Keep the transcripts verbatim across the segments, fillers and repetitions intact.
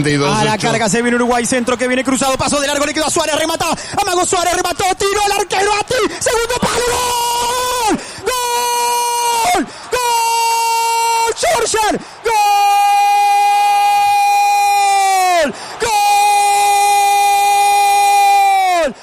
A la carga se viene Uruguay, centro que viene cruzado, paso de largo, le quedó a Suárez, remata, Amago Suárez, remató, tiró al arquero, a ti, segundo palo, ¡gol! ¡Gol! ¡Gol! ¡Georgian! ¡Gol! ¡Gol!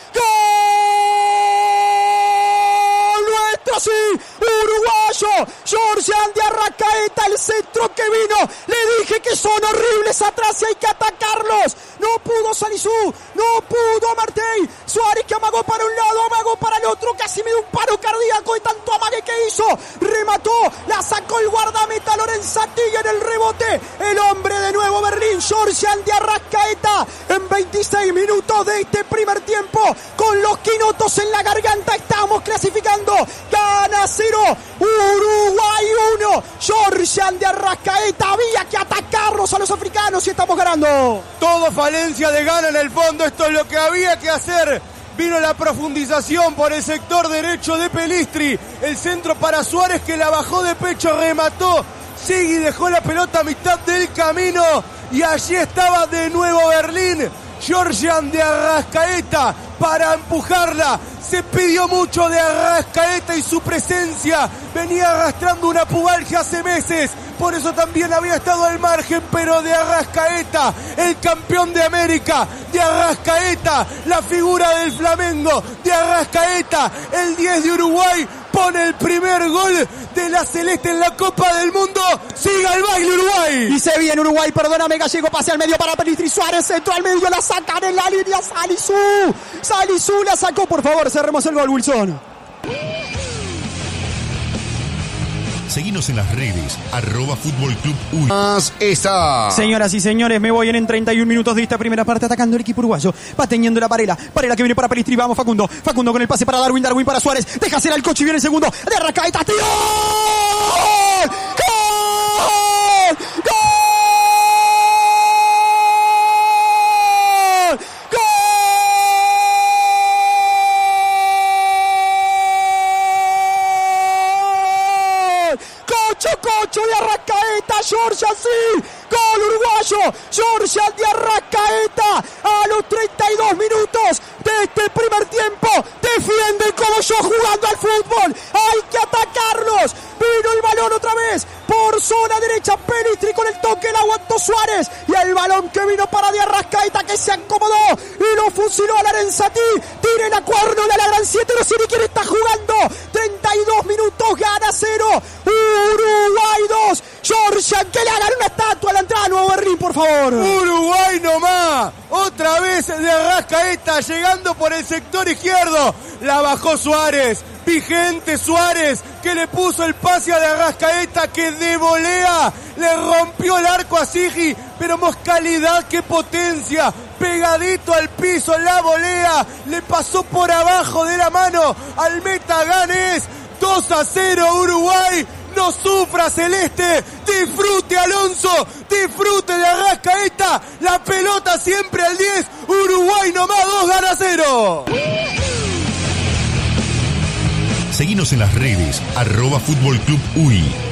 ¡Gol! ¡Nuestro sí! ¡Uruguayo! Georgian de Arrascaeta, el centro que vino, le dije que son horribles atrás y hay que atacarlos. No pudo Salisu, no pudo Martey. Suárez que amagó para un lado, amagó para el otro, casi me dio un paro cardíaco de tanto amague que hizo. Remató, la sacó el guardameta Lorenzati y en el rebote el hombre de Nuevo Berlín, Georgian de Arrascaeta, en veintiséis minutos de este primer tiempo, con los quinotos en la garganta, estamos clasificando. Gana cero, Uruguay uno, Georgian de Arrascaeta, había que atacarlos a los africanos y estamos ganando. Todo falencia de Gana en el fondo, esto es lo que había que hacer. Vino la profundización por el sector derecho de Pelistri, el centro para Suárez que la bajó de pecho, remató, Sigui dejó la pelota a mitad del camino y allí estaba de Nuevo Berlín, Georgian de Arrascaeta para empujarla. Se pidió mucho de Arrascaeta y su presencia, venía arrastrando una pubalgia hace meses, por eso también había estado al margen, pero de Arrascaeta, el campeón de América, de Arrascaeta, la figura del Flamengo, de Arrascaeta, el diez de Uruguay, pone el primer gol de la Celeste en la Copa del Mundo. ¡Siga el baile Uruguay! Y se viene Uruguay, perdóname Gallego, pase al medio para Pelistri, Suárez, centro al medio, la sacan en la línea, Salisu, Salisu la sacó, por favor, cerremos el gol, Wilson. Seguinos en las redes, arroba Fútbol Club U I. Esa. Señoras y señores, me voy en, en treinta y un minutos de esta primera parte atacando el equipo uruguayo. Va teniendo la Varela. Varela que viene para Pelistri. Vamos Facundo. Facundo con el pase para Darwin. Darwin para Suárez. Deja hacer al coche y viene el segundo. De Arrascaeta. ¡Tiro! ¡Gol! ¡Gol! ¡Gol! Cocho de Arrascaeta, Georgian sí, gol uruguayo, Georgian de Arrascaeta a los treinta y dos minutos de este primer tiempo, defienden como yo jugando al fútbol, hay que atacarlos, vino el balón otra vez por zona derecha, Pelistri con el toque, la aguantó Suárez y el balón que vino para de Arrascaeta que se acomodó y lo fusiló a Lorenzati, tire la cuerno de la gran siete, no sé ni quién está jugando, treinta y dos minutos, gana cero, Uruguay dos, Georgian que le hagan una estatua a la entrada a Nuevo Berlín, por favor. Uruguay nomás, otra vez de Arrascaeta llegando por el sector izquierdo, la bajó Suárez, vigente Suárez que le puso el pase a de Arrascaeta que de volea le rompió el arco a Sigui, pero más calidad que potencia, pegadito al piso la volea, le pasó por abajo de la mano al meta Ganes, dos a cero Uruguay. No sufra Celeste, disfrute Alonso, disfrute de Arrascaeta, la pelota siempre al diez, Uruguay nomás dos, gana cero. Seguinos en las redes, arroba Fútbol Club U I.